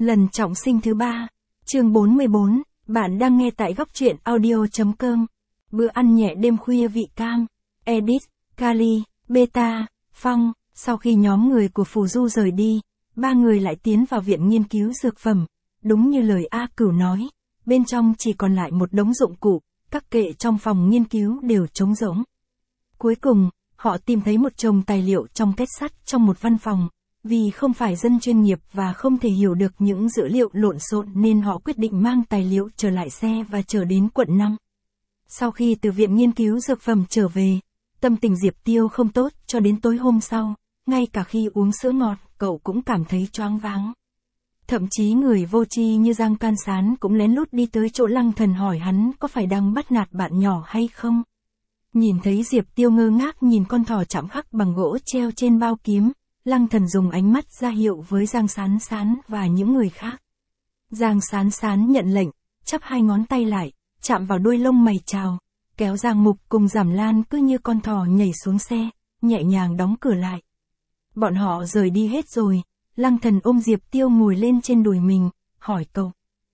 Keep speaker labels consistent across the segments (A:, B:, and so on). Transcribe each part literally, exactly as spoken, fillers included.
A: Lần trọng sinh thứ ba. Chương bốn mươi bốn, bạn đang nghe tại góc truyện audio chấm com. Bữa ăn nhẹ đêm khuya vị cam. Edit, Kali, Beta, Phong. Sau khi nhóm người của Phù Du rời đi, ba người lại tiến vào viện nghiên cứu dược phẩm. Đúng như lời A Cửu nói, bên trong chỉ còn lại một đống dụng cụ, các kệ trong phòng nghiên cứu đều trống rỗng. Cuối cùng, họ tìm thấy một chồng tài liệu trong kết sắt trong một văn phòng. Vì không phải dân chuyên nghiệp và không thể hiểu được những dữ liệu lộn xộn nên họ quyết định mang tài liệu trở lại xe và trở đến quận năm. Sau khi từ viện nghiên cứu dược phẩm trở về, tâm tình Diệp Tiêu không tốt cho đến tối hôm sau, ngay cả khi uống sữa ngọt, cậu cũng cảm thấy choáng váng. Thậm chí người vô tri như Giang Can Sán cũng lén lút đi tới chỗ Lăng Thần hỏi hắn có phải đang bắt nạt bạn nhỏ hay không. Nhìn thấy Diệp Tiêu ngơ ngác nhìn con thỏ chạm khắc bằng gỗ treo trên bao kiếm, Lăng Thần dùng ánh mắt ra hiệu với Giang Sán Sán và những người khác. Giang Sán Sán nhận lệnh, chắp hai ngón tay lại, chạm vào đuôi lông mày chào, kéo Giang Mục cùng Giảm Lan cứ như con thỏ nhảy xuống xe, nhẹ nhàng đóng cửa lại. Bọn họ rời đi hết rồi, Lăng Thần ôm Diệp Tiêu ngồi lên trên đùi mình, hỏi cậu.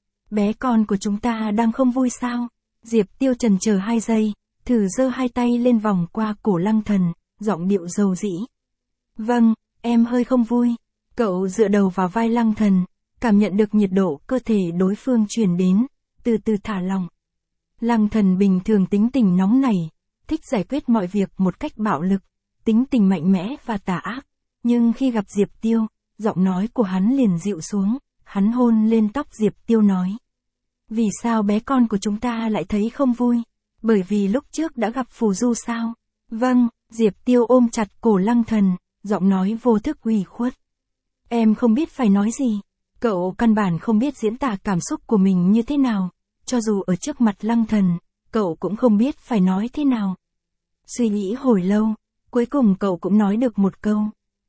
A: Bé con của chúng ta đang không vui sao? Diệp Tiêu chần chờ hai giây, thử giơ hai tay lên vòng qua cổ Lăng Thần, giọng điệu dầu dĩ. Vâng, em hơi không vui. Cậu dựa đầu vào vai Lăng Thần, cảm nhận được nhiệt độ cơ thể đối phương truyền đến, từ từ thả lỏng. Lăng Thần bình thường tính tình nóng nảy, thích giải quyết mọi việc một cách bạo lực, tính tình mạnh mẽ và tà ác. Nhưng khi gặp Diệp Tiêu, giọng nói của hắn liền dịu xuống, hắn hôn lên tóc Diệp Tiêu nói. Vì sao bé con của chúng ta lại thấy không vui? Bởi vì lúc trước đã gặp Phù Du sao? Vâng, Diệp Tiêu ôm chặt cổ Lăng Thần, giọng nói vô thức ủy khuất. Em không biết phải nói gì. Cậu căn bản không biết diễn tả cảm xúc của mình như thế nào. Cho dù ở trước mặt Lăng Thần, cậu cũng không biết phải nói thế nào. Suy nghĩ hồi lâu, cuối cùng cậu cũng nói được một câu.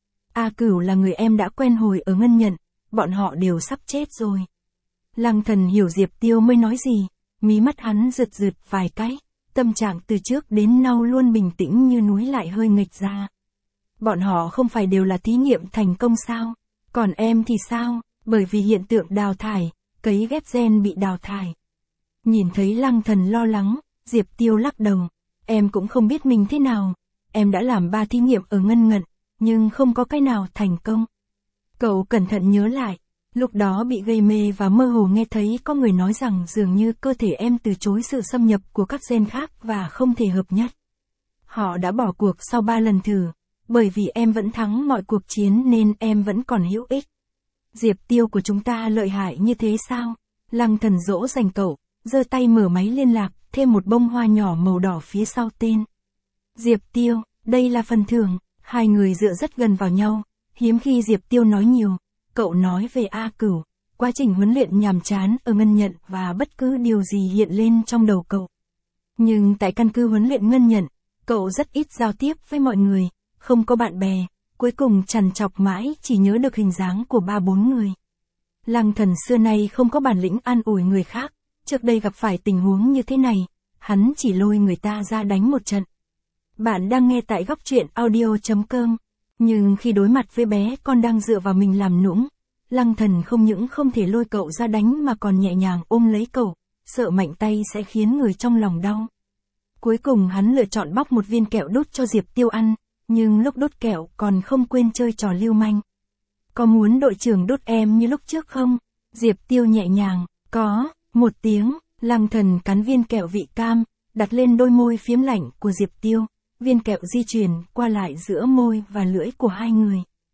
A: A Cửu là người em đã quen hồi ở Ngân Nhận, bọn họ đều sắp chết rồi. Lăng Thần hiểu Diệp Tiêu mới nói gì, mí mắt hắn rượt rượt vài cái, tâm trạng từ trước đến nay luôn bình tĩnh như núi lại hơi nghịch ra. Bọn họ không phải đều là thí nghiệm thành công sao? Còn em thì sao? Bởi vì hiện tượng đào thải, cấy ghép gen bị đào thải. Nhìn thấy Lăng Thần lo lắng, Diệp Tiêu lắc đầu. Em cũng không biết mình thế nào. Em đã làm ba thí nghiệm ở Ngân Ngận, nhưng không có cái nào thành công. Cậu cẩn thận nhớ lại, lúc đó bị gây mê và mơ hồ nghe thấy có người nói rằng dường như cơ thể em từ chối sự xâm nhập của các gen khác và không thể hợp nhất. Họ đã bỏ cuộc sau ba lần thử. Bởi vì em vẫn thắng mọi cuộc chiến nên em vẫn còn hữu ích. Diệp Tiêu của chúng ta lợi hại như thế sao? Lăng Thần dỗ dành cậu, giơ tay mở máy liên lạc, thêm một bông hoa nhỏ màu đỏ phía sau tên. Diệp Tiêu, đây là phần thưởng. Hai người dựa rất gần vào nhau, hiếm khi Diệp Tiêu nói nhiều. Cậu nói về A Cửu, quá trình huấn luyện nhàm chán ở Ngân Nhận và bất cứ điều gì hiện lên trong đầu cậu. Nhưng tại căn cứ huấn luyện Ngân Nhận, cậu rất ít giao tiếp với mọi người. Không có bạn bè, cuối cùng trằn trọc mãi chỉ nhớ được hình dáng của ba bốn người. Lăng Thần xưa nay không có bản lĩnh an ủi người khác, trước đây gặp phải tình huống như thế này, hắn chỉ lôi người ta ra đánh một trận. Bạn đang nghe tại góc truyện audio chấm com, nhưng khi đối mặt với bé con đang dựa vào mình làm nũng, Lăng Thần không những không thể lôi cậu ra đánh mà còn nhẹ nhàng ôm lấy cậu, sợ mạnh tay sẽ khiến người trong lòng đau. Cuối cùng hắn lựa chọn bóc một viên kẹo đút cho Diệp Tiêu ăn. Nhưng lúc đút kẹo còn không quên chơi trò lưu manh. Có muốn đội trưởng đút em như lúc trước không? Diệp Tiêu nhẹ nhàng, có, một tiếng, Lăng Thần cắn viên kẹo vị cam, đặt lên đôi môi phiếm lạnh của Diệp Tiêu, viên kẹo di chuyển qua lại giữa môi và lưỡi của hai người.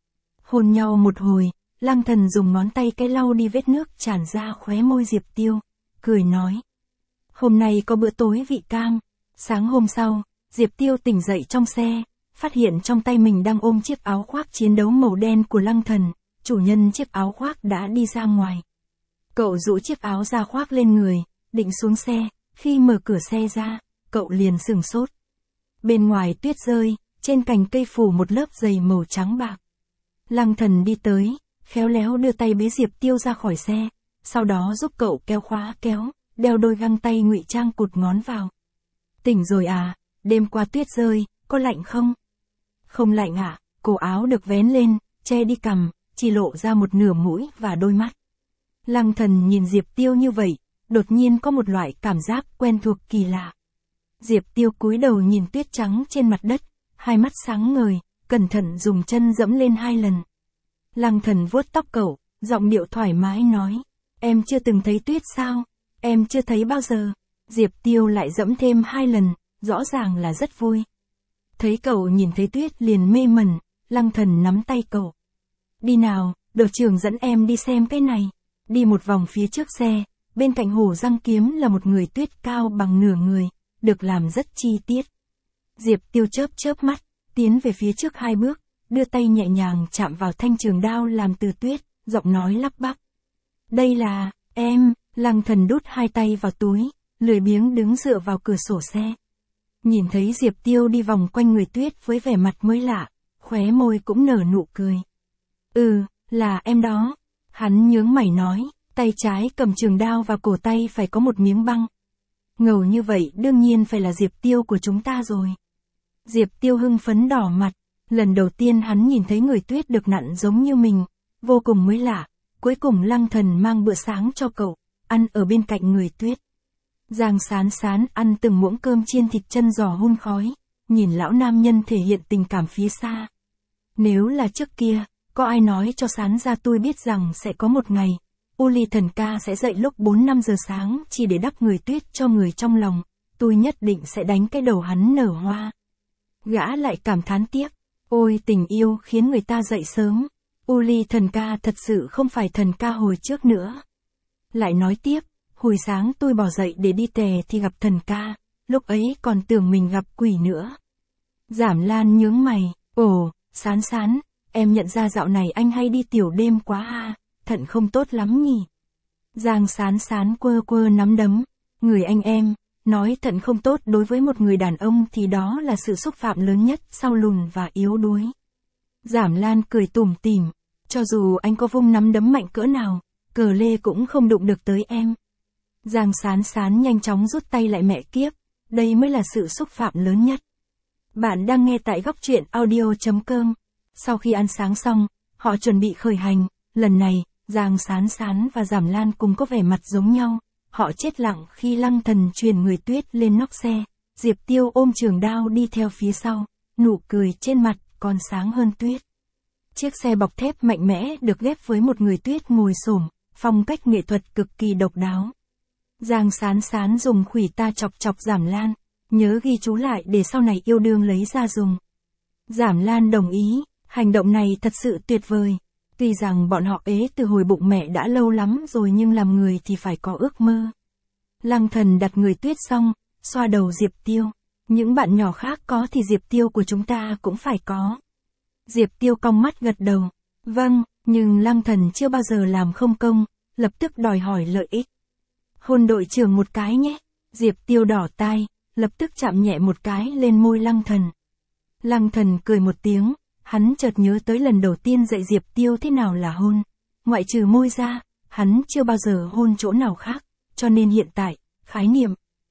A: Hôn nhau một hồi, Lăng Thần dùng ngón tay cái lau đi vết nước tràn ra khóe môi Diệp Tiêu, cười nói. Hôm nay có bữa tối vị cam. Sáng hôm sau, Diệp Tiêu tỉnh dậy trong xe. Phát hiện trong tay mình đang ôm chiếc áo khoác chiến đấu màu đen của Lăng Thần, chủ nhân chiếc áo khoác đã đi ra ngoài. Cậu rũ chiếc áo ra khoác lên người, định xuống xe, khi mở cửa xe ra, cậu liền sửng sốt. Bên ngoài tuyết rơi, trên cành cây phủ một lớp dày màu trắng bạc. Lăng Thần đi tới, khéo léo đưa tay bế Diệp Tiêu ra khỏi xe, sau đó giúp cậu kéo khóa kéo, đeo đôi găng tay ngụy trang cụt ngón vào. Tỉnh rồi à, đêm qua tuyết rơi, có lạnh không? Không lạnh ạ, cổ áo được vén lên, che đi cằm, chỉ lộ ra một nửa mũi và đôi mắt. Lăng Thần nhìn Diệp Tiêu như vậy, đột nhiên có một loại cảm giác quen thuộc kỳ lạ. Diệp Tiêu cúi đầu nhìn tuyết trắng trên mặt đất, hai mắt sáng ngời, cẩn thận dùng chân dẫm lên hai lần. Lăng Thần vuốt tóc cậu, giọng điệu thoải mái nói, em chưa từng thấy tuyết sao, em chưa thấy bao giờ. Diệp Tiêu lại dẫm thêm hai lần, rõ ràng là rất vui. Thấy cậu nhìn thấy tuyết liền mê mẩn, Lăng Thần nắm tay cậu. Đi nào, đội trưởng dẫn em đi xem cái này. Đi một vòng phía trước xe, bên cạnh hồ răng kiếm là một người tuyết cao bằng nửa người, được làm rất chi tiết. Diệp Tiêu chớp chớp mắt, tiến về phía trước hai bước, đưa tay nhẹ nhàng chạm vào thanh trường đao làm từ tuyết, giọng nói lắp bắp. Đây là, em, Lăng Thần đút hai tay vào túi, lười biếng đứng dựa vào cửa sổ xe. Nhìn thấy Diệp Tiêu đi vòng quanh người tuyết với vẻ mặt mới lạ, khóe môi cũng nở nụ cười. Ừ, là em đó. Hắn nhướng mày nói, tay trái cầm trường đao và cổ tay phải có một miếng băng. Ngầu như vậy đương nhiên phải là Diệp Tiêu của chúng ta rồi. Diệp Tiêu hưng phấn đỏ mặt, lần đầu tiên hắn nhìn thấy người tuyết được nặn giống như mình, vô cùng mới lạ. Cuối cùng Lăng Thần mang bữa sáng cho cậu, ăn ở bên cạnh người tuyết. Giang Sán Sán ăn từng muỗng cơm chiên thịt chân giò hun khói, nhìn lão nam nhân thể hiện tình cảm phía xa. Nếu là trước kia, có ai nói cho Sán ra tôi biết rằng sẽ có một ngày, Uli thần ca sẽ dậy lúc bốn năm giờ sáng chỉ để đắp người tuyết cho người trong lòng, tôi nhất định sẽ đánh cái đầu hắn nở hoa. Gã lại cảm thán tiếc, ôi tình yêu khiến người ta dậy sớm, Uli thần ca thật sự không phải thần ca hồi trước nữa. Lại nói tiếp, hồi sáng tôi bỏ dậy để đi tè thì gặp thần ca, lúc ấy còn tưởng mình gặp quỷ nữa. Giảm Lan nhướng mày, ồ, Sán Sán, em nhận ra dạo này anh hay đi tiểu đêm quá ha, thận không tốt lắm nhỉ. Giang Sán Sán quơ quơ nắm đấm, người anh em, nói thận không tốt đối với một người đàn ông thì đó là sự xúc phạm lớn nhất sau lùn và yếu đuối. Giảm Lan cười tủm tỉm, cho dù anh có vung nắm đấm mạnh cỡ nào, cờ lê cũng không đụng được tới em. Giang Sán Sán nhanh chóng rút tay lại mẹ kiếp, đây mới là sự xúc phạm lớn nhất. Bạn đang nghe tại góc truyện audio chấm com. Sau khi ăn sáng xong, họ chuẩn bị khởi hành, lần này, Giang Sán Sán và Giảm Lan cùng có vẻ mặt giống nhau, họ chết lặng khi Lăng Thần truyền người tuyết lên nóc xe, Diệp Tiêu ôm trường đao đi theo phía sau, nụ cười trên mặt còn sáng hơn tuyết. Chiếc xe bọc thép mạnh mẽ được ghép với một người tuyết ngồi xổm, phong cách nghệ thuật cực kỳ độc đáo. Giang Sán Sán dùng khuỷu tay chọc chọc Giảm Lan, nhớ ghi chú lại để sau này yêu đương lấy ra dùng. Giảm Lan đồng ý, hành động này thật sự tuyệt vời. Tuy rằng bọn họ ế từ hồi bụng mẹ đã lâu lắm rồi nhưng làm người thì phải có ước mơ. Lăng Thần đặt người tuyết xong, xoa đầu Diệp Tiêu. Những bạn nhỏ khác có thì Diệp Tiêu của chúng ta cũng phải có. Diệp Tiêu cong mắt gật đầu. Vâng, nhưng Lăng Thần chưa bao giờ làm không công, lập tức đòi hỏi lợi ích. Hôn đội trưởng một cái nhé. Diệp Tiêu đỏ tai, lập tức chạm nhẹ một cái lên môi Lăng Thần. Lăng Thần cười một tiếng, hắn chợt nhớ tới lần đầu tiên dạy Diệp Tiêu thế nào là hôn. Ngoại trừ môi ra, hắn chưa bao giờ hôn chỗ nào khác, cho nên hiện tại, khái niệm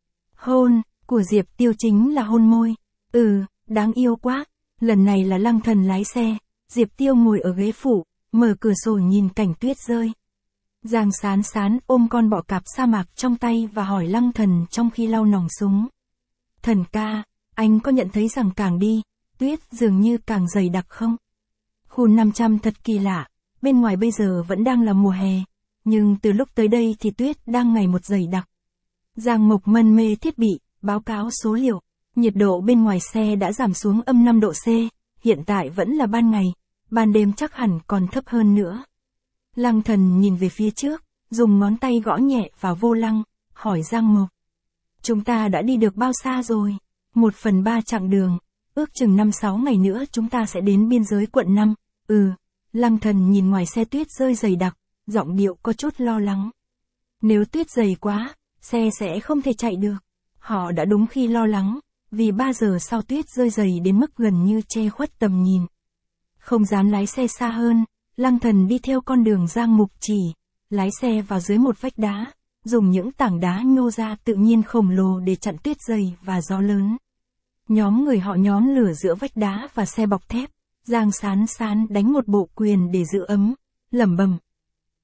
A: hôn của Diệp Tiêu chính là hôn môi. Ừ, đáng yêu quá. Lần này là Lăng Thần lái xe, Diệp Tiêu ngồi ở ghế phụ, mở cửa sổ nhìn cảnh tuyết rơi. Giang Sán Sán ôm con bọ cạp sa mạc trong tay và hỏi Lăng Thần trong khi lau nòng súng. Thần ca, anh có nhận thấy rằng càng đi, tuyết dường như càng dày đặc không? Khu năm trăm thật kỳ lạ, bên ngoài bây giờ vẫn đang là mùa hè, nhưng từ lúc tới đây thì tuyết đang ngày một dày đặc. Giang Mộc mân mê thiết bị, báo cáo số liệu, nhiệt độ bên ngoài xe đã giảm xuống âm năm độ C, hiện tại vẫn là ban ngày, ban đêm chắc hẳn còn thấp hơn nữa. Lăng Thần nhìn về phía trước, dùng ngón tay gõ nhẹ vào vô lăng, hỏi Giang Mộc. Chúng ta đã đi được bao xa rồi? Một phần ba chặng đường, ước chừng năm sáu ngày nữa chúng ta sẽ đến biên giới quận năm. Ừ, Lăng Thần nhìn ngoài xe tuyết rơi dày đặc, giọng điệu có chút lo lắng. Nếu tuyết dày quá, xe sẽ không thể chạy được. Họ đã đúng khi lo lắng, vì ba giờ sau tuyết rơi dày đến mức gần như che khuất tầm nhìn. Không dám lái xe xa hơn, Lăng Thần đi theo con đường Giang Mục chỉ, lái xe vào dưới một vách đá, dùng những tảng đá nhô ra tự nhiên khổng lồ để chặn tuyết dày và gió lớn. Nhóm người họ nhóm lửa giữa vách đá và xe bọc thép, Giang Sán Sán đánh một bộ quyền để giữ ấm, lẩm bẩm.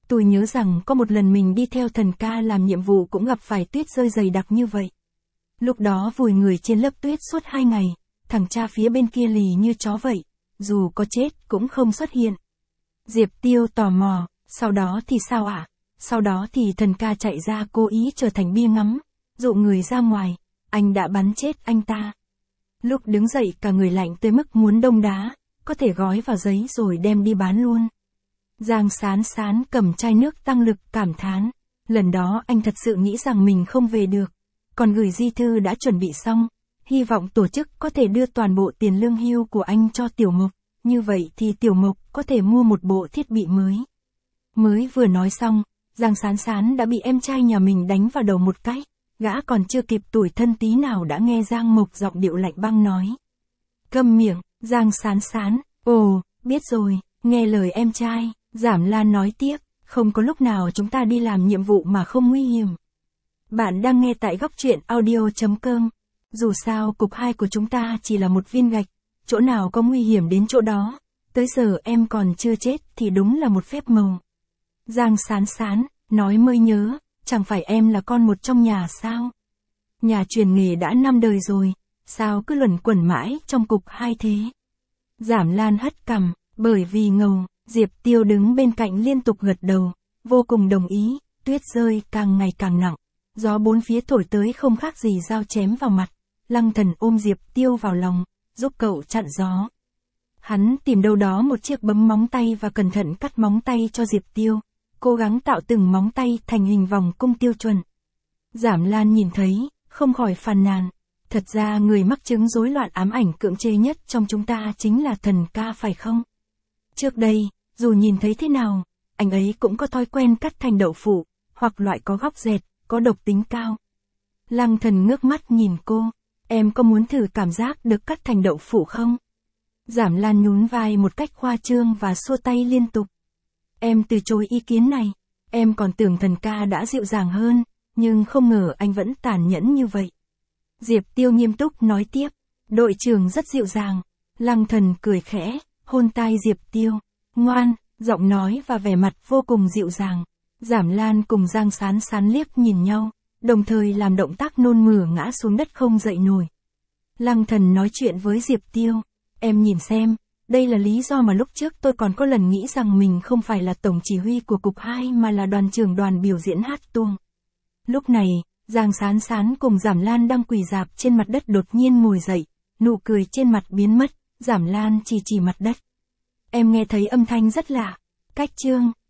A: Tôi nhớ rằng có một lần mình đi theo thần ca làm nhiệm vụ cũng gặp phải tuyết rơi dày đặc như vậy. Lúc đó vùi người trên lớp tuyết suốt hai ngày, thằng cha phía bên kia lì như chó vậy, dù có chết cũng không xuất hiện. Diệp Tiêu tò mò, sau đó thì sao ạ? À? Sau đó thì thần ca chạy ra cố ý trở thành bia ngắm, dụ người ra ngoài, anh đã bắn chết anh ta. Lúc đứng dậy cả người lạnh tới mức muốn đông đá, có thể gói vào giấy rồi đem đi bán luôn. Giang Sán Sán cầm chai nước tăng lực cảm thán, lần đó anh thật sự nghĩ rằng mình không về được, còn gửi di thư đã chuẩn bị xong, hy vọng tổ chức có thể đưa toàn bộ tiền lương hưu của anh cho Tiểu Mộc, như vậy thì Tiểu Mộc có thể mua một bộ thiết bị mới. Mới vừa nói xong, Giang Sán Sán đã bị em trai nhà mình đánh vào đầu một cái, gã còn chưa kịp tủi thân tí nào đã nghe Giang Mộc giọng điệu lạnh băng nói. Câm miệng, Giang Sán Sán, ồ, biết rồi, nghe lời em trai, Giảm Lan nói tiếp, không có lúc nào chúng ta đi làm nhiệm vụ mà không nguy hiểm. Bạn đang nghe tại góc truyện audio chấm com. Dù sao cục hai của chúng ta chỉ là một viên gạch, chỗ nào có nguy hiểm đến chỗ đó, tới giờ em còn chưa chết thì đúng là một phép màu. Giang Sán Sán, nói mới nhớ, chẳng phải em là con một trong nhà sao? Nhà truyền nghề đã năm đời rồi, sao cứ luẩn quẩn mãi trong cục hai thế? Giảm Lan hất cằm, bởi vì ngầu, Diệp Tiêu đứng bên cạnh liên tục gật đầu, vô cùng đồng ý, tuyết rơi càng ngày càng nặng, gió bốn phía thổi tới không khác gì dao chém vào mặt, Lăng Thần ôm Diệp Tiêu vào lòng, giúp cậu chặn gió. Hắn tìm đâu đó một chiếc bấm móng tay và cẩn thận cắt móng tay cho Diệp Tiêu, cố gắng tạo từng móng tay thành hình vòng cung tiêu chuẩn. Giảm Lan nhìn thấy, không khỏi phàn nàn, thật ra người mắc chứng rối loạn ám ảnh cưỡng chế nhất trong chúng ta chính là thần ca phải không? Trước đây, dù nhìn thấy thế nào, anh ấy cũng có thói quen cắt thành đậu phụ, hoặc loại có góc dẹt, có độc tính cao. Lăng Thần ngước mắt nhìn cô, em có muốn thử cảm giác được cắt thành đậu phụ không? Giảm Lan nhún vai một cách khoa trương và xua tay liên tục. Em từ chối ý kiến này, em còn tưởng thần ca đã dịu dàng hơn, nhưng không ngờ anh vẫn tàn nhẫn như vậy. Diệp Tiêu nghiêm túc nói tiếp, đội trưởng rất dịu dàng. Lăng Thần cười khẽ, hôn tai Diệp Tiêu, ngoan, giọng nói và vẻ mặt vô cùng dịu dàng. Giảm Lan cùng Giang Sán Sán liếc nhìn nhau, đồng thời làm động tác nôn mửa ngã xuống đất không dậy nổi. Lăng Thần nói chuyện với Diệp Tiêu, em nhìn xem, đây là lý do mà lúc trước tôi còn có lần nghĩ rằng mình không phải là tổng chỉ huy của cục hai mà là đoàn trưởng đoàn biểu diễn hát tuồng. Lúc này, Giang Sán Sán cùng Giảm Lan đang quỳ rạp trên mặt đất đột nhiên ngồi dậy, nụ cười trên mặt biến mất, Giảm Lan chỉ chỉ mặt đất. Em nghe thấy âm thanh rất lạ, cách chương.